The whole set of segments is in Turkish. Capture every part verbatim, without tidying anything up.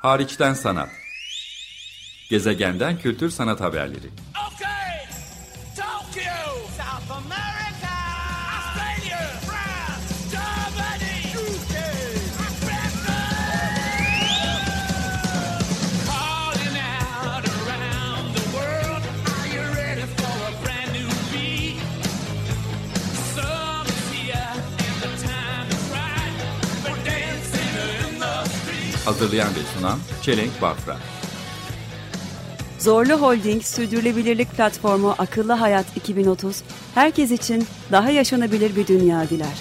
Hariçten sanat. Gezegenden kültür sanat haberleri. Okay. Tokyo, South America, Australia, France, Germany, U K, calling out around the world. Are you ready for a brand new beat? Summer's here and the time is right. We're dancing in the street. Hazırlayan ve sunan Çelenk Bafra. Zorlu Holding Sürdürülebilirlik Platformu Akıllı Hayat iki bin otuz, herkes için daha yaşanabilir bir dünya diler.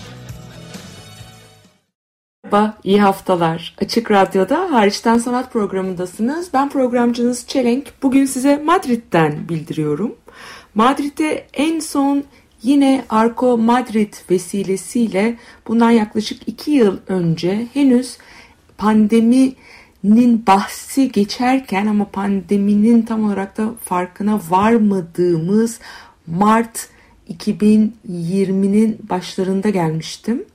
Merhaba, iyi haftalar. Açık Radyo'da Hariçten Sanat programındasınız. Ben programcınız Çelenk. Bugün size Madrid'den bildiriyorum. Madrid'e en son yine Arco Madrid vesilesiyle bundan yaklaşık iki yıl önce henüz pandeminin bahsi geçerken ama pandeminin tam olarak da farkına varmadığımız Mart iki bin yirminin başlarında gelmiştim.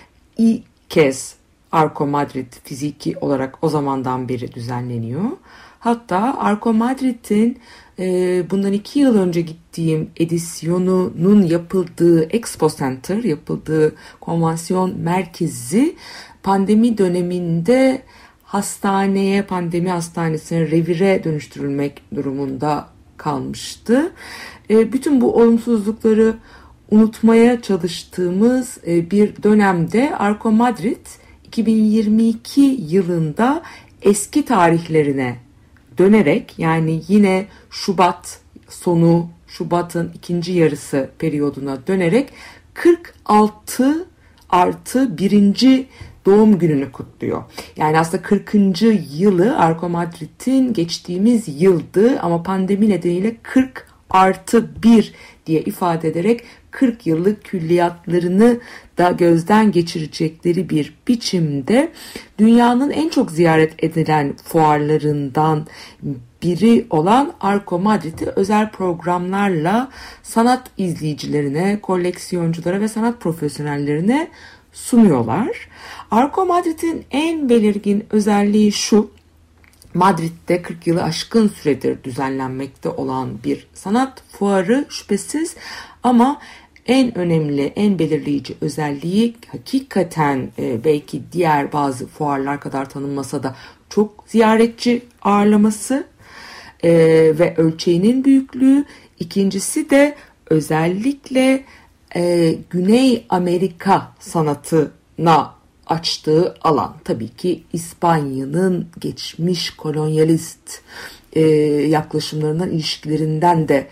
İlk kez Arco Madrid fiziki olarak o zamandan beri düzenleniyor. Hatta Arco Madrid'in e, bundan iki yıl önce gittiğim edisyonunun yapıldığı Expo Center, yapıldığı konvansiyon merkezi pandemi döneminde hastaneye, pandemi hastanesine, revire dönüştürülmek durumunda kalmıştı. E, bütün bu olumsuzlukları unutmaya çalıştığımız e, bir dönemde Arco Madrid iki bin yirmi iki yılında eski tarihlerine dönerek, yani yine Şubat sonu, Şubat'ın ikinci yarısı periyoduna dönerek kırk altı artı birinci doğum gününü kutluyor. Yani aslında kırkıncı yılı Arco Madrid'in geçtiğimiz yıldı ama pandemi nedeniyle kırk artı bir diye ifade ederek kırk yıllık külliyatlarını da gözden geçirecekleri bir biçimde dünyanın en çok ziyaret edilen fuarlarından biri olan Arco Madrid'i özel programlarla sanat izleyicilerine, koleksiyonculara ve sanat profesyonellerine sunuyorlar. Arco Madrid'in en belirgin özelliği şu: Madrid'de kırk yılı aşkın süredir düzenlenmekte olan bir sanat fuarı şüphesiz, ama en önemli, en belirleyici özelliği hakikaten e, belki diğer bazı fuarlar kadar tanınmasa da çok ziyaretçi ağırlaması e, ve ölçeğinin büyüklüğü. İkincisi de özellikle e, Güney Amerika sanatına açtığı alan. Tabii ki İspanya'nın geçmiş kolonyalist e, yaklaşımlarından, ilişkilerinden de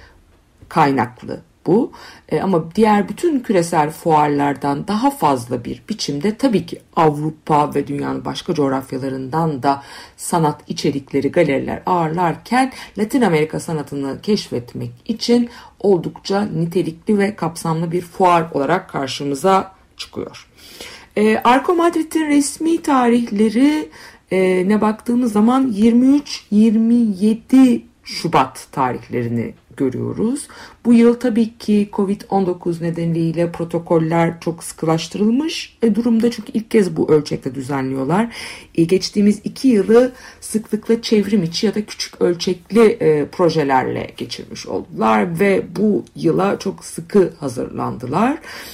kaynaklı bu. E, ama diğer bütün küresel fuarlardan daha fazla bir biçimde tabii ki Avrupa ve dünyanın başka coğrafyalarından da sanat içerikleri, galeriler ağırlarken Latin Amerika sanatını keşfetmek için oldukça nitelikli ve kapsamlı bir fuar olarak karşımıza çıkıyor. E, Arco Madrid'in resmi tarihleri e, ne baktığımız zaman yirmi üç yirmi yedi Şubat tarihlerini görüyoruz. Bu yıl tabii ki kovid on dokuz nedeniyle protokoller çok sıkılaştırılmış e, durumda, çünkü ilk kez bu ölçekte düzenliyorlar. E, geçtiğimiz iki yılı sıklıkla çevrim içi ya da küçük ölçekli e, projelerle geçirmiş oldular ve bu yıla çok sıkı hazırlandılar.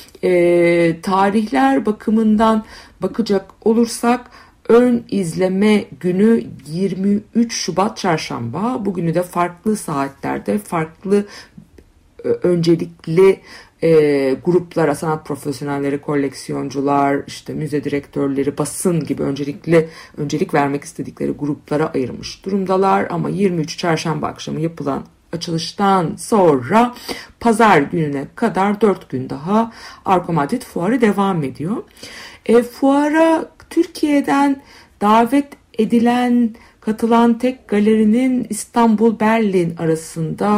E, tarihler bakımından bakacak olursak ön izleme günü yirmi üç Şubat Çarşamba. Bugünü de farklı saatlerde farklı e, öncelikli e, gruplara, sanat profesyonelleri, koleksiyoncular, işte müze direktörleri, basın gibi öncelikli öncelik vermek istedikleri gruplara ayırmış durumdalar. Ama yirmi üç Çarşamba akşamı yapılan açılıştan sonra pazar gününe kadar dört gün daha Arco Madrid fuarı devam ediyor. E, fuara Türkiye'den davet edilen, katılan tek galerinin İstanbul-Berlin arasında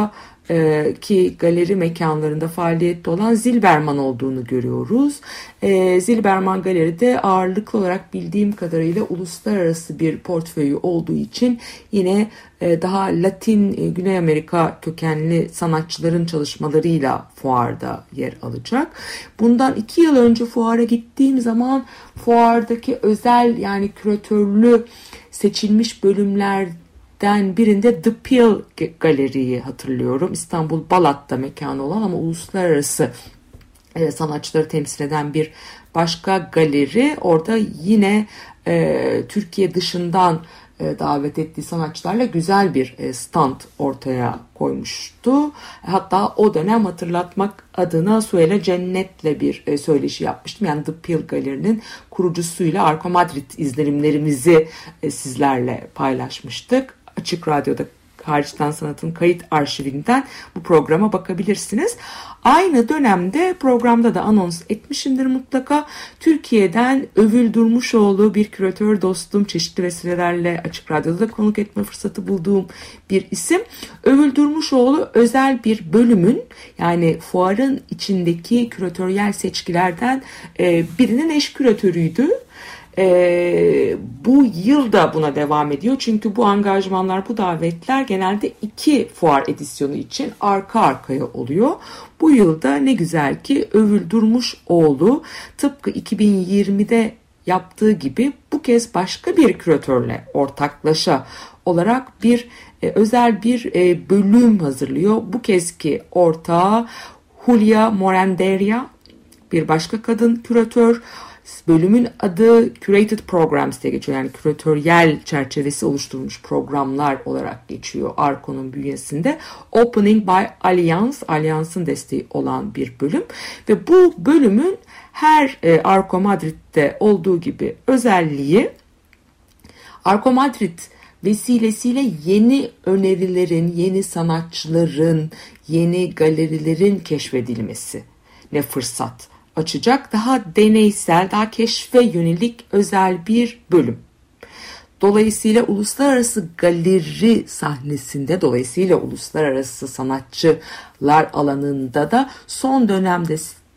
e, ki galeri mekanlarında faaliyette olan Zilberman olduğunu görüyoruz. E, Zilberman Galeri'de ağırlıklı olarak bildiğim kadarıyla uluslararası bir portföyü olduğu için yine e, daha Latin, e, Güney Amerika kökenli sanatçıların çalışmalarıyla fuarda yer alacak. Bundan iki yıl önce fuara gittiğim zaman fuardaki özel yani küratörlü seçilmiş bölümlerden birinde The Peel Galeri'yi hatırlıyorum. İstanbul Balat'ta mekanı olan ama uluslararası e, sanatçıları temsil eden bir başka galeri. Orada yine e, Türkiye dışından e, davet ettiği sanatçılarla güzel bir e, stand ortaya koymuştu. Hatta o dönem hatırlatmak adına Suela Cennet'le bir e, söyleşi yapmıştım. Yani The Peel Galeri'nin kurucusuyla Arco Madrid izlenimlerimizi e, sizlerle paylaşmıştık. Açık Radyo'da Hariçten Sanat'ın kayıt arşivinden bu programa bakabilirsiniz. Aynı dönemde programda da anons etmişimdir mutlaka. Türkiye'den Övül Durmuşoğlu, bir küratör dostum, çeşitli vesilelerle Açık Radyo'da da konuk etme fırsatı bulduğum bir isim. Övül Durmuşoğlu özel bir bölümün, yani fuarın içindeki küratöryel seçkilerden birinin eş küratörüydü. Ee, bu yıl da buna devam ediyor. Çünkü bu angajmanlar, bu davetler genelde iki fuar edisyonu için arka arkaya oluyor. Bu yılda ne güzel ki Övül Durmuşoğlu tıpkı iki bin yirmide yaptığı gibi bu kez başka bir küratörle ortaklaşa olarak bir e, özel bir e, bölüm hazırlıyor. Bu kezki ortağı Julia Moranderia, bir başka kadın küratör. Bölümün adı Curated Programs diye geçiyor. Yani küratöryel çerçevesi oluşturulmuş programlar olarak geçiyor Arco'nun bünyesinde. Opening by Allianz, Allianz'ın desteği olan bir bölüm. Ve bu bölümün her e, Arco Madrid'de olduğu gibi özelliği, Arco Madrid vesilesiyle yeni önerilerin, yeni sanatçıların, yeni galerilerin keşfedilmesi ne fırsat açacak, daha deneysel, daha keşfe yönelik özel bir bölüm. Dolayısıyla uluslararası galeri sahnesinde, dolayısıyla uluslararası sanatçılar alanında da son dönemde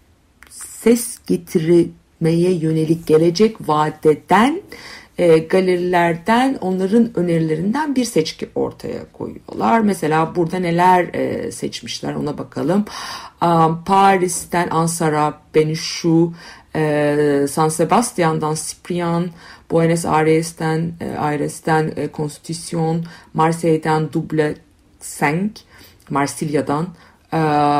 ses getirmeye yönelik gelecek vadeden e, galerilerden, onların önerilerinden bir seçki ortaya koyuyorlar. Mesela burada neler e, seçmişler ona bakalım. Um, Paris'ten Ansara Benichou, e, San Sebastian'dan Cyprien, Buenos Aires'ten e, Aires'ten e, Constitution, Marseille'den Double Cinq, Marsilya'dan, e,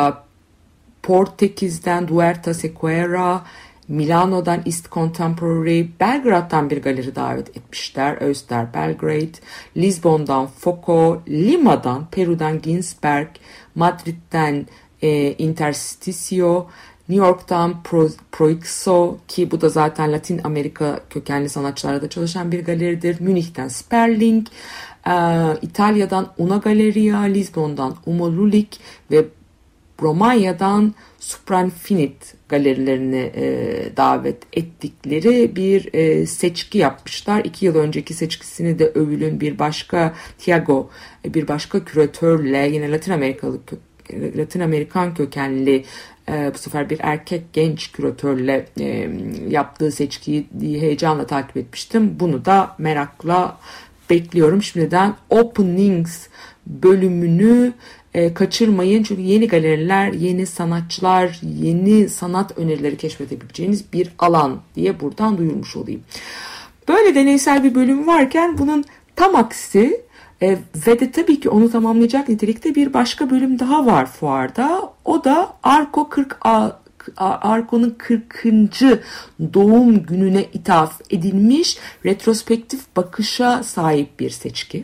Portekiz'den Duerta Sequeira, Milano'dan East Contemporary, Belgrad'dan bir galeri davet etmişler, Öster Belgrade, Lisbon'dan Foco, Lima'dan, Peru'dan Ginsberg, Madrid'den e, Intersticio, New York'tan Pro, Proixo, ki bu da zaten Latin Amerika kökenli sanatçılarla da çalışan bir galeridir, Münih'ten Sperling, e, İtalya'dan Una Galleria, Lisbon'dan Umo Lulik ve Romanya'dan Supranfinit galerilerini e, davet ettikleri bir e, seçki yapmışlar. İki yıl önceki seçkisini de Övül'ün bir başka Thiago, bir başka küratörle, yine Latin Amerikalı Latin Amerikan kökenli e, bu sefer bir erkek genç küratörle e, yaptığı seçkiyi heyecanla takip etmiştim. Bunu da merakla bekliyorum. Şimdiden Openings bölümünü E, kaçırmayın, çünkü yeni galeriler, yeni sanatçılar, yeni sanat önerileri keşfedebileceğiniz bir alan diye buradan duyurmuş olayım. Böyle deneysel bir bölüm varken bunun tam aksi e, ve de tabii ki onu tamamlayacak nitelikte bir başka bölüm daha var fuarda. O da Arco kırk Arco'nun kırkıncı doğum gününe ithaf edilmiş retrospektif bakışa sahip bir seçki.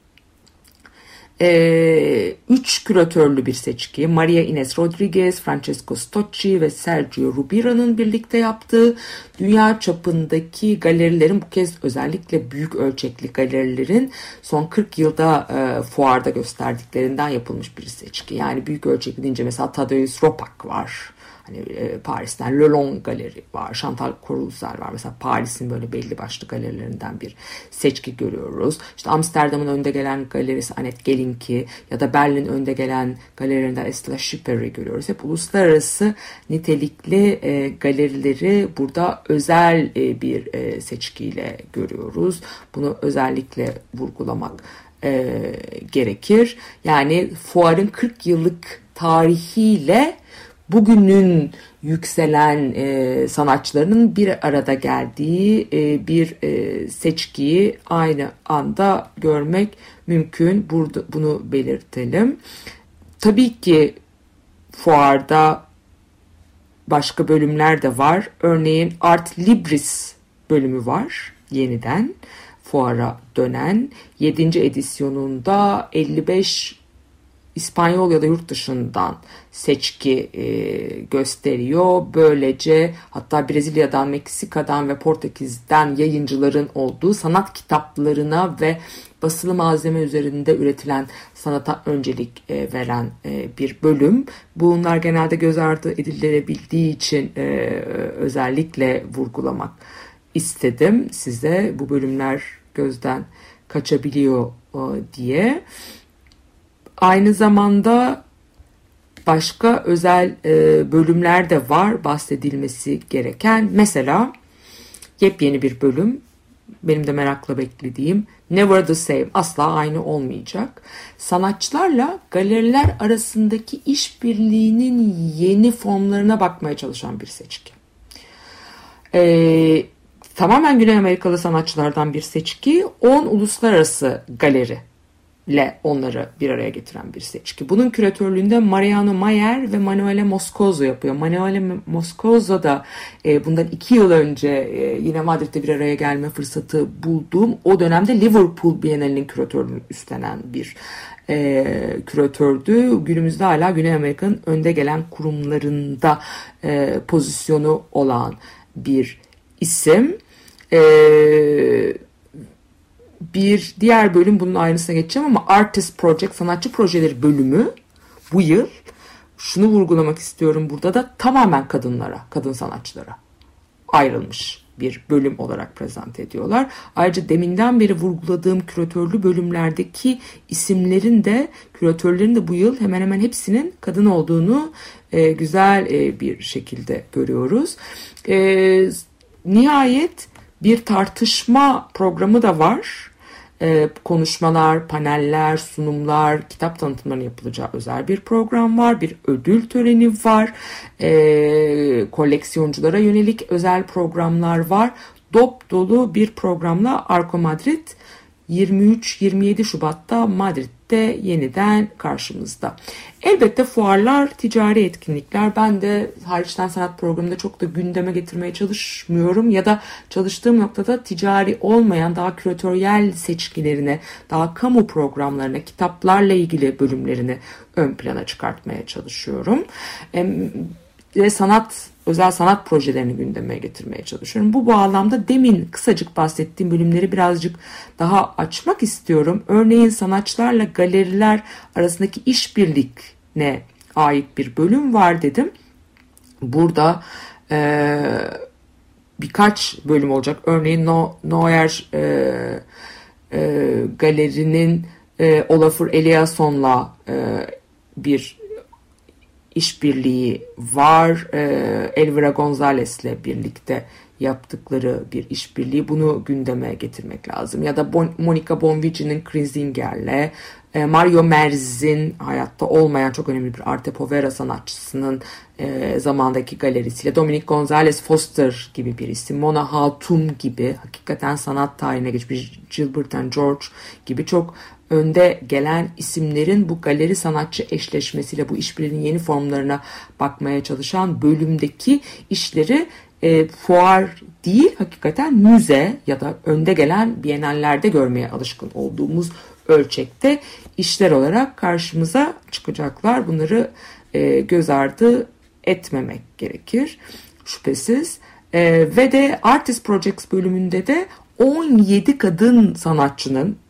Ee, üç küratörlü bir seçki. Maria Ines Rodriguez, Francesco Stocci ve Sergio Rubira'nın birlikte yaptığı dünya çapındaki galerilerin, bu kez özellikle büyük ölçekli galerilerin son kırk yılda e, fuarda gösterdiklerinden yapılmış bir seçki. Yani büyük ölçekli deyince mesela Tadeusz Ropak var. Hani e, Paris'ten Le Long Galeri var, Chantal Courcelles var. Mesela Paris'in böyle belli başlı galerilerinden bir seçki görüyoruz. İşte Amsterdam'ın önde gelen galerisi Annette Gelinki ya da Berlin önde gelen galerilerinden Estela Schipper'i görüyoruz. Hep uluslararası nitelikli e, galerileri burada özel e, bir e, seçkiyle görüyoruz. Bunu özellikle vurgulamak e, gerekir. Yani fuarın kırk yıllık tarihiyle bugünün yükselen e, sanatçılarının bir arada geldiği e, bir e, seçkiyi aynı anda görmek mümkün. Burada bunu belirtelim. Tabii ki fuarda başka bölümler de var. Örneğin Art Libris bölümü var yeniden fuara dönen. yedinci edisyonunda elli beş İspanyol ya da yurt dışından seçki e, gösteriyor. Böylece hatta Brezilya'dan, Meksika'dan ve Portekiz'den yayıncıların olduğu sanat kitaplarına ve basılı malzeme üzerinde üretilen sanata öncelik e, veren e, bir bölüm. Bunlar genelde göz ardı edilebildiği için e, özellikle vurgulamak istedim size. Bu bölümler gözden kaçabiliyor e, diye. Aynı zamanda başka özel e, bölümler de var bahsedilmesi gereken. Mesela yepyeni bir bölüm, benim de merakla beklediğim Never the Same, asla aynı olmayacak. Sanatçılarla galeriler arasındaki işbirliğinin yeni formlarına bakmaya çalışan bir seçki. E, tamamen Güney Amerikalı sanatçılardan bir seçki, on uluslararası galeri ile onları bir araya getiren bir seçki. Bunun küratörlüğünde Mariano Mayer ve Manuela Moscoso yapıyor. Manuela Moscoso da e, bundan iki yıl önce e, yine Madrid'de bir araya gelme fırsatı bulduğum, o dönemde Liverpool Bienalinin küratörlüğünü üstlenen bir e, küratördü. Günümüzde hala Güney Amerika'nın önde gelen kurumlarında e, pozisyonu olan bir isim. Eee Bir diğer bölüm, bunun ayrıntısına geçeceğim ama Artist Project, sanatçı projeleri bölümü bu yıl, şunu vurgulamak istiyorum burada da, tamamen kadınlara, kadın sanatçılara ayrılmış bir bölüm olarak prezente ediyorlar. Ayrıca deminden beri vurguladığım küratörlü bölümlerdeki isimlerin de, küratörlerin de bu yıl hemen hemen hepsinin kadın olduğunu e, güzel e, bir şekilde görüyoruz. E, nihayet bir tartışma programı da var. Ee, konuşmalar, paneller, sunumlar, kitap tanıtımlarının yapılacağı özel bir program var. Bir ödül töreni var. Ee, koleksiyonculara yönelik özel programlar var. Dop dolu bir programla Arco Madrid yirmi üç yirmi yedi Şubat'ta Madrid'de yeniden karşımızda. Elbette fuarlar, ticari etkinlikler. Ben de hariçten sanat programında çok da gündeme getirmeye çalışmıyorum ya da çalıştığım noktada ticari olmayan daha küratöryel seçkilerine, daha kamu programlarına, kitaplarla ilgili bölümlerini ön plana çıkartmaya çalışıyorum. Ve sanat, özel sanat projelerini gündeme getirmeye çalışıyorum. Bu bağlamda demin kısacık bahsettiğim bölümleri birazcık daha açmak istiyorum. Örneğin sanatçılarla galeriler arasındaki işbirliğine ait bir bölüm var dedim. Burada e, birkaç bölüm olacak. Örneğin No, Noyer e, e, galerinin e, Olafur Eliasson'la e, bir işbirliği var. Ee, Elvira Gonzalez'le birlikte yaptıkları bir işbirliği. Bunu gündeme getirmek lazım. Ya da bon- Monica Bonvici'nin Krinzinger'le, e, Mario Merz'in hayatta olmayan çok önemli bir arte povera sanatçısının e, zamandaki galerisiyle, Dominic Gonzalez Foster gibi bir isim, Mona Hatun gibi hakikaten sanat tarihine geçmiş, Gilbert and George gibi çok önde gelen isimlerin bu galeri sanatçı eşleşmesiyle bu işbirliğinin yeni formlarına bakmaya çalışan bölümdeki işleri e, fuar değil, hakikaten müze ya da önde gelen bienallerde görmeye alışkın olduğumuz ölçekte işler olarak karşımıza çıkacaklar. Bunları e, göz ardı etmemek gerekir şüphesiz. E, ve de Artist Projects bölümünde de on yedi kadın sanatçının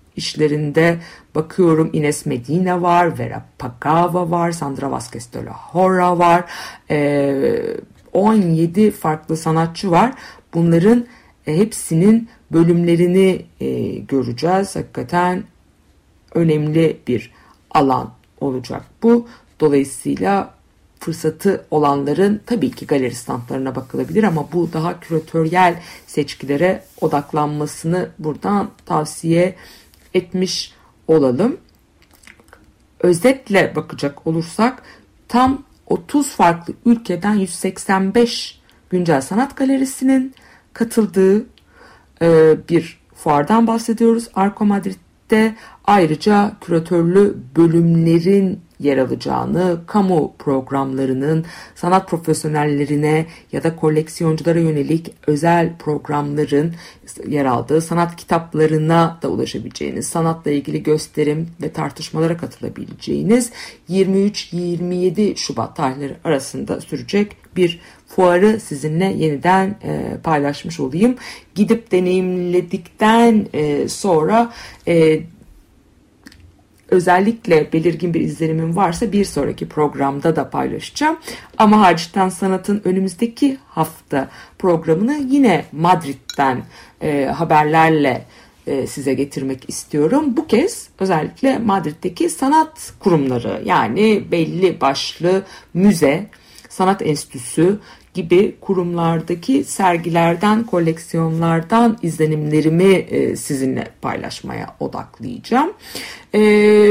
işlerinde bakıyorum. Ines Medina var, Vera Pagava var, Sandra Vázquez de la Hora var. Ee, on yedi farklı sanatçı var. Bunların e, hepsinin bölümlerini e, göreceğiz. Hakikaten önemli bir alan olacak bu. Dolayısıyla fırsatı olanların tabii ki galeri standlarına bakılabilir ama bu daha küratöryel seçkilere odaklanmasını buradan tavsiye etmiş olalım. Özetle bakacak olursak tam otuz farklı ülkeden yüz seksen beş güncel sanat galerisinin katıldığı e, bir fuardan bahsediyoruz. Arco Madrid'de ayrıca küratörlü bölümlerin yer alacağını, kamu programlarının sanat profesyonellerine ya da koleksiyonculara yönelik özel programların yer aldığı sanat kitaplarına da ulaşabileceğiniz, sanatla ilgili gösterim ve tartışmalara katılabileceğiniz yirmi üç yirmi yedi Şubat tarihleri arasında sürecek bir fuarı sizinle yeniden e, paylaşmış olayım. Gidip deneyimledikten e, sonra e, özellikle belirgin bir izlenimim varsa bir sonraki programda da paylaşacağım. Ama Harçtan Sanat'ın önümüzdeki hafta programını yine Madrid'den e, haberlerle e, size getirmek istiyorum. Bu kez özellikle Madrid'deki sanat kurumları, yani belli başlı müze, sanat enstitüsü gibi kurumlardaki sergilerden, koleksiyonlardan izlenimlerimi e, sizinle paylaşmaya odaklayacağım. E,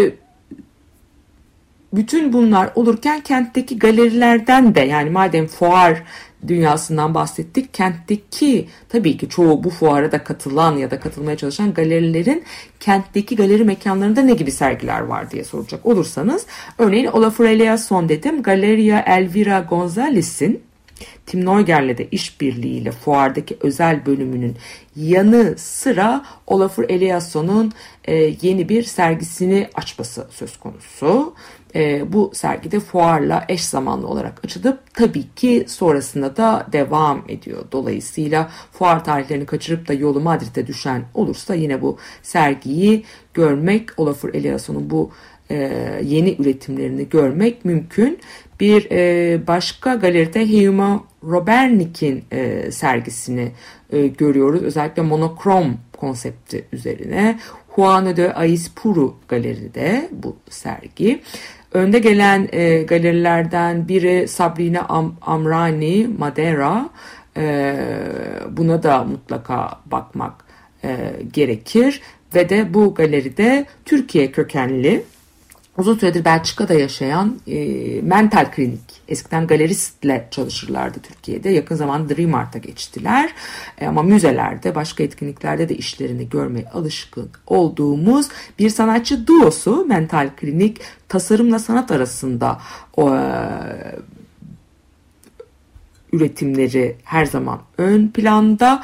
bütün bunlar olurken kentteki galerilerden de, yani madem fuar dünyasından bahsettik, kentteki tabii ki çoğu bu fuara da katılan ya da katılmaya çalışan galerilerin kentteki galeri mekanlarında ne gibi sergiler var diye soracak olursanız, örneğin Olafur Eliasson dedim, Galeria Elvira González'in Tim Neuger'le de işbirliğiyle fuardaki özel bölümünün yanı sıra Olafur Eliasson'un e, yeni bir sergisini açması söz konusu. E, bu sergide fuarla eş zamanlı olarak açılıp tabii ki sonrasında da devam ediyor. Dolayısıyla fuar tarihlerini kaçırıp da yolu Madrid'e düşen olursa yine bu sergiyi görmek, Olafur Eliasson'un bu e, yeni üretimlerini görmek mümkün. Bir e, başka galeride Heuma Robernik'in e, sergisini e, görüyoruz. Özellikle monokrom konsepti üzerine. Juan de Aispuru galeride bu sergi. Önde gelen e, galerilerden biri Sabrina Am- Amrani Madeira. E, buna da mutlaka bakmak e, gerekir. Ve de bu galeride Türkiye kökenli, uzun süredir Belçika'da yaşayan e, Mental Klinik, eskiden galeristle çalışırlardı Türkiye'de. Yakın zamanda Dream Art'a geçtiler. E, ama müzelerde, başka etkinliklerde de işlerini görmeye alışkın olduğumuz bir sanatçı duosu Mental Klinik, tasarımla sanat arasında o, e, üretimleri her zaman ön planda.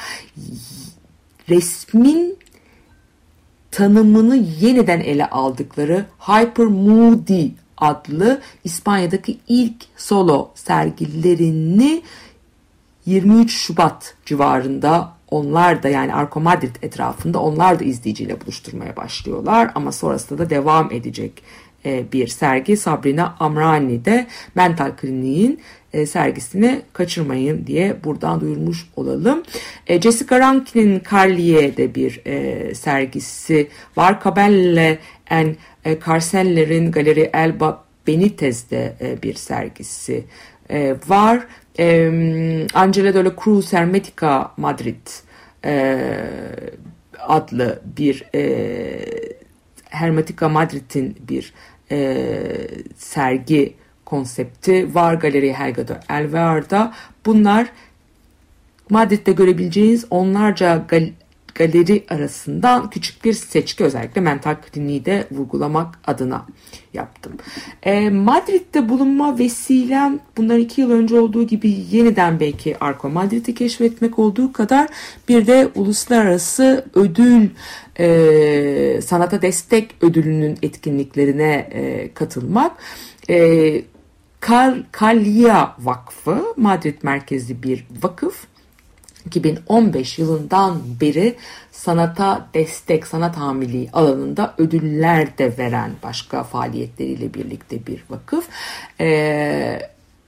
Resmin tanımını yeniden ele aldıkları Hyper Moody adlı İspanya'daki ilk solo sergilerini yirmi üç Şubat civarında onlar da, yani Arco Madrid etrafında onlar da izleyiciyle buluşturmaya başlıyorlar. Ama sonrasında da devam edecek bir sergi. Sabrina Amrani de Mental Klinik'in sergisini kaçırmayın diye buradan duyurmuş olalım. Jessica Rankin'in Carlier'de bir sergisi var. Cabelle and Carceller'in Galeri Elba Benitez'de bir sergisi var. Angela de la Cruz Hermetica Madrid adlı bir Hermetica Madrid'in bir sergi konsepti var. Galeri Helga de Alvear'da. Bunlar Madrid'de görebileceğiniz onlarca gal- galeri arasından küçük bir seçki, özellikle Mental Klinik'i de vurgulamak adına yaptım. E, Madrid'de bulunma vesilem bundan iki yıl önce olduğu gibi yeniden belki Arco Madrid'i keşfetmek olduğu kadar bir de uluslararası ödül, e, sanata destek ödülünün etkinliklerine e, katılmak. E, Kal- Kalya Vakfı, Madrid merkezli bir vakıf. iki bin on beş yılından beri sanata destek, sanat hamiliği alanında ödüller de veren başka faaliyetleriyle birlikte bir vakıf. Ee,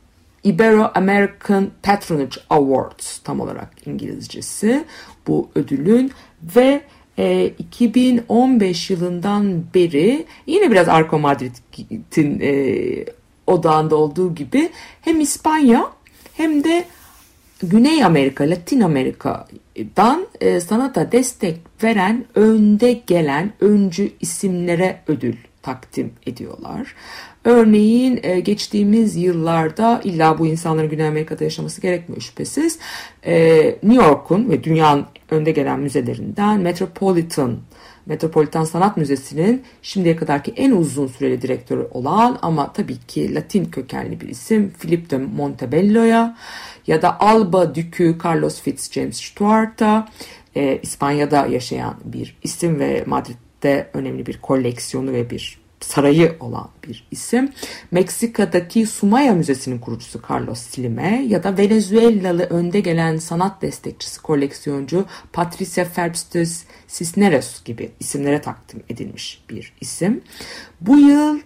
Ibero-American Patronage Awards tam olarak İngilizcesi bu ödülün ve e, iki bin on beş yılından beri yine biraz Arco Madrid'in e, odağında olduğu gibi hem İspanya hem de Güney Amerika, Latin Amerika'dan e, sanata destek veren önde gelen öncü isimlere ödül takdim ediyorlar. Örneğin e, geçtiğimiz yıllarda illa bu insanların Güney Amerika'da yaşaması gerekmiyor şüphesiz. E, New York'un ve dünyanın önde gelen müzelerinden Metropolitan Metropolitan Sanat Müzesi'nin şimdiye kadarki en uzun süreli direktörü olan ama tabii ki Latin kökenli bir isim Philip de Montebello'ya ya da Alba Dükü Carlos Fitzjames Stuart'a, e, İspanya'da yaşayan bir isim ve Madrid'de önemli bir koleksiyonu ve bir sarayı olan bir isim. Meksika'daki Sumaya Müzesi'nin kurucusu Carlos Slim'e ya da Venezuelalı önde gelen sanat destekçisi, koleksiyoncu Patricia Ferbstes Cisneros gibi isimlere takdim edilmiş bir isim. Bu yıl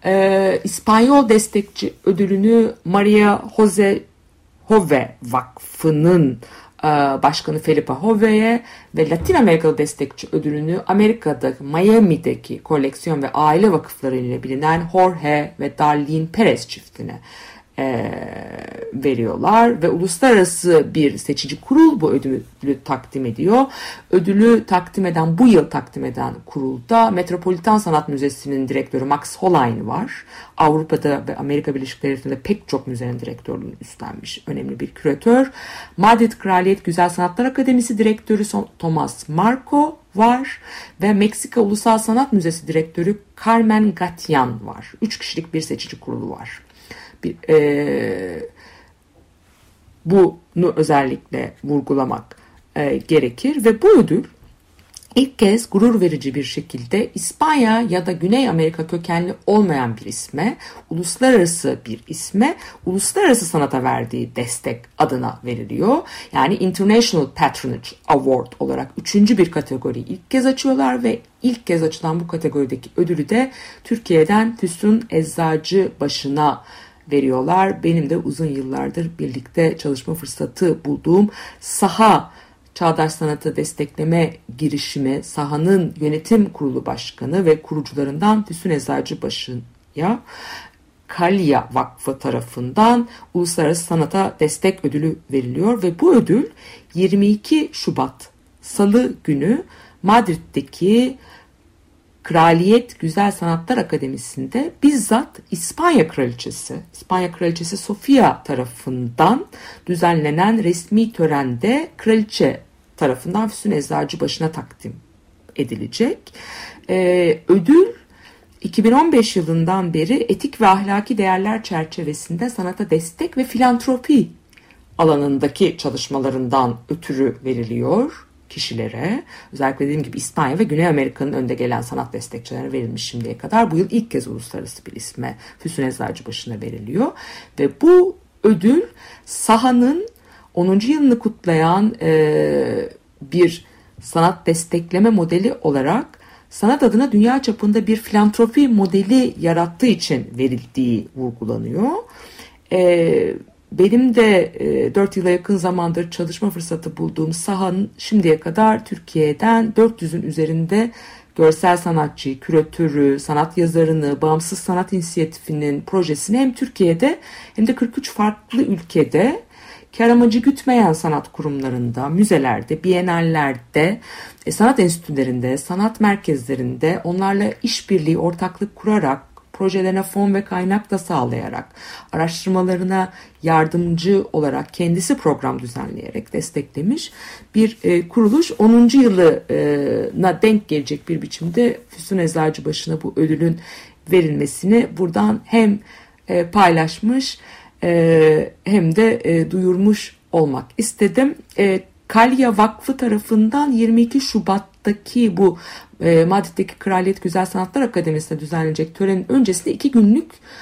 e, İspanyol destekçi ödülünü Maria Jose Hove Vakfı'nın Başkanı Felipe Jove'ye ve Latin Amerikalı destekçi ödülünü Amerika'da Miami'deki koleksiyon ve aile vakıfları ile bilinen Jorge ve Darlene Perez çiftine e, veriyorlar ve uluslararası bir seçici kurul bu ödülü takdim ediyor. Ödülü takdim eden, bu yıl takdim eden kurulda Metropolitan Sanat Müzesi'nin direktörü Max Hollein var. Avrupa'da ve Amerika Birleşik Devletleri'nde pek çok müzenin direktörlüğünü üstlenmiş önemli bir küratör. Madrid Kraliyet Güzel Sanatlar Akademisi direktörü Thomas Marco var ve Meksika Ulusal Sanat Müzesi direktörü Carmen Gatian var. Üç kişilik bir seçici kurulu var. Bir, e, bunu özellikle vurgulamak e, gerekir ve bu ödül ilk kez gurur verici bir şekilde İspanya ya da Güney Amerika kökenli olmayan bir isme, uluslararası bir isme, uluslararası sanata verdiği destek adına veriliyor. Yani International Patronage Award olarak üçüncü bir kategoriyi ilk kez açıyorlar ve ilk kez açılan bu kategorideki ödülü de Türkiye'den Füsun Eczacıbaşı'na veriyorlar. Benim de uzun yıllardır birlikte çalışma fırsatı bulduğum Saha Çağdaş Sanatı Destekleme Girişimi, Saha'nın yönetim kurulu başkanı ve kurucularından Füsun Eczacıbaşı'ya Kalya Vakfı tarafından Uluslararası Sanata Destek Ödülü veriliyor ve bu ödül yirmi iki Şubat Salı günü Madrid'deki Kraliyet Güzel Sanatlar Akademisi'nde bizzat İspanya Kraliçesi, İspanya Kraliçesi Sofia tarafından düzenlenen resmi törende kraliçe tarafından Füsun Eczacıbaşı'na takdim edilecek. Ee, ödül iki bin on beş yılından beri etik ve ahlaki değerler çerçevesinde sanata destek ve filantropi alanındaki çalışmalarından ötürü veriliyor kişilere. Özellikle dediğim gibi İspanya ve Güney Amerika'nın önde gelen sanat destekçilerine verilmiş şimdiye kadar. Bu yıl ilk kez uluslararası bir isme Füsun Eczacıbaşı'na veriliyor. Ve bu ödül Saha'nın onuncu yılını kutlayan e, bir sanat destekleme modeli olarak sanat adına dünya çapında bir filantropi modeli yarattığı için verildiği vurgulanıyor. Evet. Benim de e, dört yıla yakın zamandır çalışma fırsatı bulduğum Saha'nın şimdiye kadar Türkiye'den dört yüzün üzerinde görsel sanatçıyı, küratörü, sanat yazarını, bağımsız sanat inisiyatifinin projesini hem Türkiye'de hem de kırk üç farklı ülkede kar amacı gütmeyen sanat kurumlarında, müzelerde, bienallerde, e, sanat enstitülerinde, sanat merkezlerinde onlarla işbirliği, ortaklık kurarak, projelerine fon ve kaynak da sağlayarak, araştırmalarına yardımcı olarak kendisi program düzenleyerek desteklemiş bir e, kuruluş. onuncu yılına denk gelecek bir biçimde Füsun Eczacıbaşı'na bu ödülün verilmesini buradan hem e, paylaşmış e, hem de e, duyurmuş olmak istedim. E, Kalya Vakfı tarafından yirmi iki Şubat'taki bu e, Madrid'deki Kraliyet Güzel Sanatlar Akademisi'nde düzenlenecek törenin öncesinde iki günlük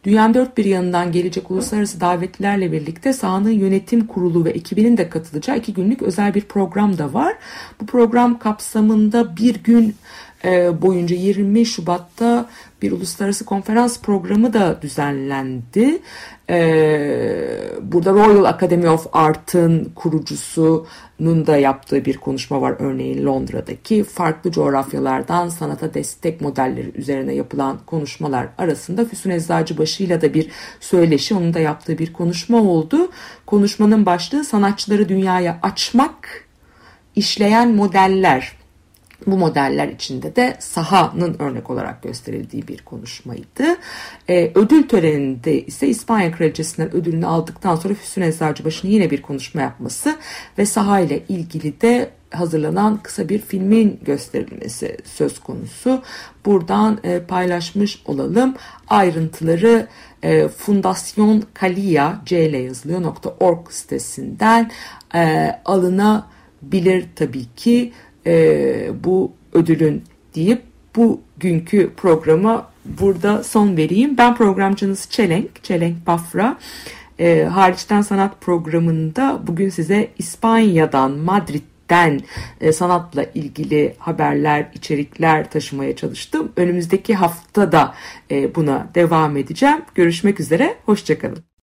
Dünyanın dört bir yanından gelecek uluslararası davetlilerle birlikte sahanın yönetim kurulu ve ekibinin de katılacağı iki günlük özel bir program da var. Bu program kapsamında bir gün boyunca yirmi Şubat'ta bir uluslararası konferans programı da düzenlendi. Burada Royal Academy of Art'ın kurucusunun da yaptığı bir konuşma var. Örneğin Londra'daki farklı coğrafyalardan sanata destek modelleri üzerine yapılan konuşmalar arasında Füsun Eczacıbaşı ile de bir söyleşi, onun da yaptığı bir konuşma oldu. Konuşmanın başlığı sanatçıları dünyaya açmak, işleyen modeller. Bu modeller içinde de sahanın örnek olarak gösterildiği bir konuşmaydı. Ee, ödül töreninde ise İspanya Kraliçesi'nden ödülünü aldıktan sonra Füsun Eczacıbaşı'nın yine bir konuşma yapması ve saha ile ilgili de hazırlanan kısa bir filmin gösterilmesi söz konusu. Buradan e, paylaşmış olalım. Ayrıntıları e, Fundasyon Kalia C L yazılıyor .org sitesinden e, alınabilir tabii ki. Ee, bu ödülün deyip bugünkü programa burada son vereyim. Ben programcınız Çelenk, Çelenk Bafra. Ee, Hariçten Sanat programında bugün size İspanya'dan, Madrid'den e, sanatla ilgili haberler, içerikler taşımaya çalıştım. Önümüzdeki hafta da e, buna devam edeceğim. Görüşmek üzere, hoşça kalın.